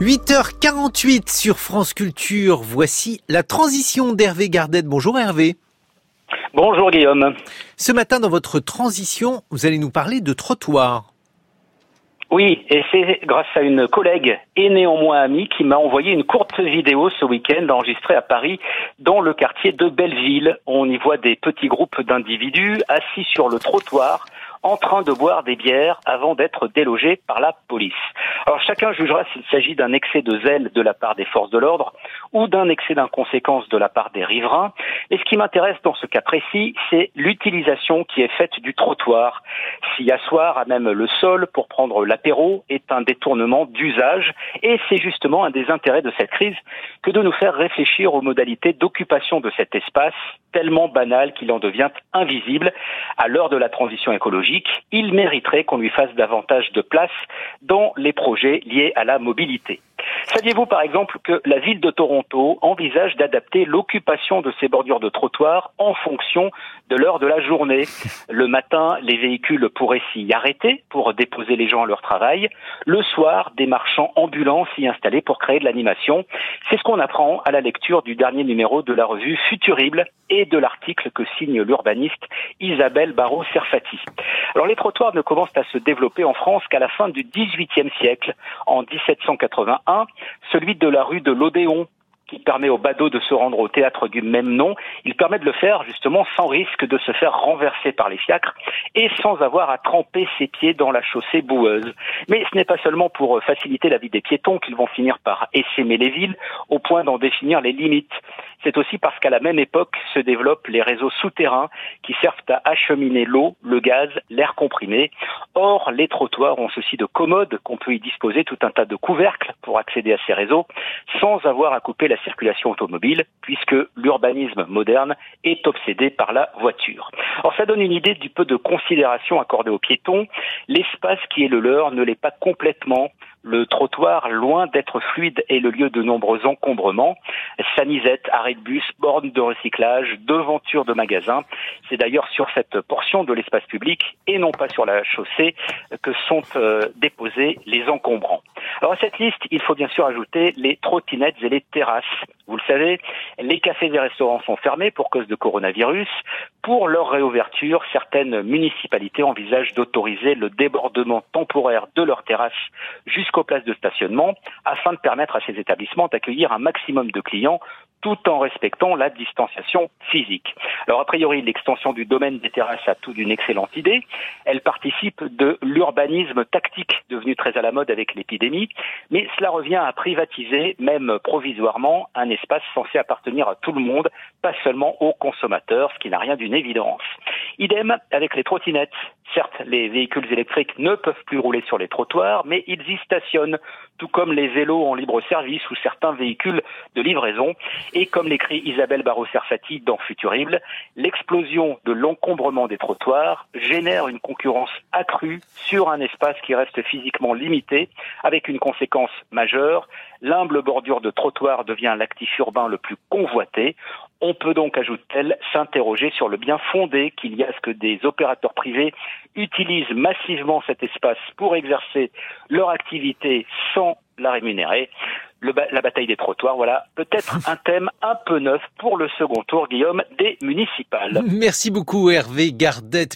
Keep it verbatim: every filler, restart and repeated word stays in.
huit heures quarante-huit sur France Culture, voici la transition d'Hervé Gardette. Bonjour Hervé. Bonjour Guillaume. Ce matin dans votre transition, vous allez nous parler de trottoir. Oui, et c'est grâce à une collègue et néanmoins amie qui m'a envoyé une courte vidéo ce week-end enregistrée à Paris dans le quartier de Belleville. On y voit des petits groupes d'individus assis sur le trottoir en train de boire des bières avant d'être délogés par la police. Alors chacun jugera s'il s'agit d'un excès de zèle de la part des forces de l'ordre ou d'un excès d'inconséquence de la part des riverains. Et ce qui m'intéresse dans ce cas précis, c'est l'utilisation qui est faite du trottoir. S'y asseoir à même le sol pour prendre l'apéro est un détournement d'usage et c'est justement un des intérêts de cette crise que de nous faire réfléchir aux modalités d'occupation de cet espace tellement banal qu'il en devient invisible. À l'heure de la transition écologique, il mériterait qu'on lui fasse davantage de place dans les projets liés à la mobilité. Saviez-vous par exemple que la ville de Toronto envisage d'adapter l'occupation de ses bordures de trottoir en fonction de l'heure de la journée? Le matin, les véhicules pourraient s'y arrêter pour déposer les gens à leur travail. Le soir, des marchands ambulants s'y installer pour créer de l'animation. C'est ce qu'on apprend à la lecture du dernier numéro de la revue Futurible et de l'article que signe l'urbaniste Isabelle Barrault-Serfati. Alors les trottoirs ne commencent à se développer en France qu'à la fin du dix-huitième siècle. En dix-sept cent quatre-vingt-un, celui de la rue de l'Odéon, qui permet aux badauds de se rendre au théâtre du même nom, il permet de le faire justement sans risque de se faire renverser par les fiacres et sans avoir à tremper ses pieds dans la chaussée boueuse. Mais ce n'est pas seulement pour faciliter la vie des piétons qu'ils vont finir par essaimer les villes au point d'en définir les limites. C'est aussi parce qu'à la même époque se développent les réseaux souterrains qui servent à acheminer l'eau, le gaz, l'air comprimé. Or, les trottoirs ont ceci de commode qu'on peut y disposer tout un tas de couvercles pour accéder à ces réseaux sans avoir à couper la circulation automobile puisque l'urbanisme moderne est obsédé par la voiture. Alors ça donne une idée du peu de considération accordée aux piétons. L'espace qui est le leur ne l'est pas complètement. Le trottoir, loin d'être fluide, est le lieu de nombreux encombrements. Sanisettes, arrêts de bus, bornes de recyclage, devantures de magasins. C'est d'ailleurs sur cette portion de l'espace public et non pas sur la chaussée que sont euh, déposés les encombrants. Alors à cette liste, il faut bien sûr ajouter les trottinettes et les terrasses. Vous le savez, les cafés et restaurants sont fermés pour cause de coronavirus. Pour leur réouverture, certaines municipalités envisagent d'autoriser le débordement temporaire de leurs terrasses jusqu'aux places de stationnement afin de permettre à ces établissements d'accueillir un maximum de clients tout en respectant la distanciation physique. Alors a priori, l'extension du domaine des terrasses a tout d'une excellente idée. Elle participe de l'urbanisme tactique devenu très à la mode avec l'épidémie, mais cela revient à privatiser, même provisoirement, un espace censé appartenir à tout le monde, pas seulement aux consommateurs, ce qui n'a rien d'une évidence. Idem avec les trottinettes. Certes, les véhicules électriques ne peuvent plus rouler sur les trottoirs, mais ils y stationnent, tout comme les vélos en libre service ou certains véhicules de livraison. Et comme l'écrit Isabelle Barrault-Serfati dans Futurible, l'explosion de l'encombrement des trottoirs génère une concurrence accrue sur un espace qui reste physiquement limité, avec une conséquence majeure. L'humble bordure de trottoir devient l'actif urbain le plus convoité. On peut donc, ajoute-t-elle, s'interroger sur le bien fondé qu'il y a à ce que des opérateurs privés utilisent massivement cet espace pour exercer leur activité sans la rémunérer. Le ba- la bataille des trottoirs, voilà, peut-être un thème un peu neuf pour le second tour, Guillaume, des municipales. Merci beaucoup Hervé Gardette.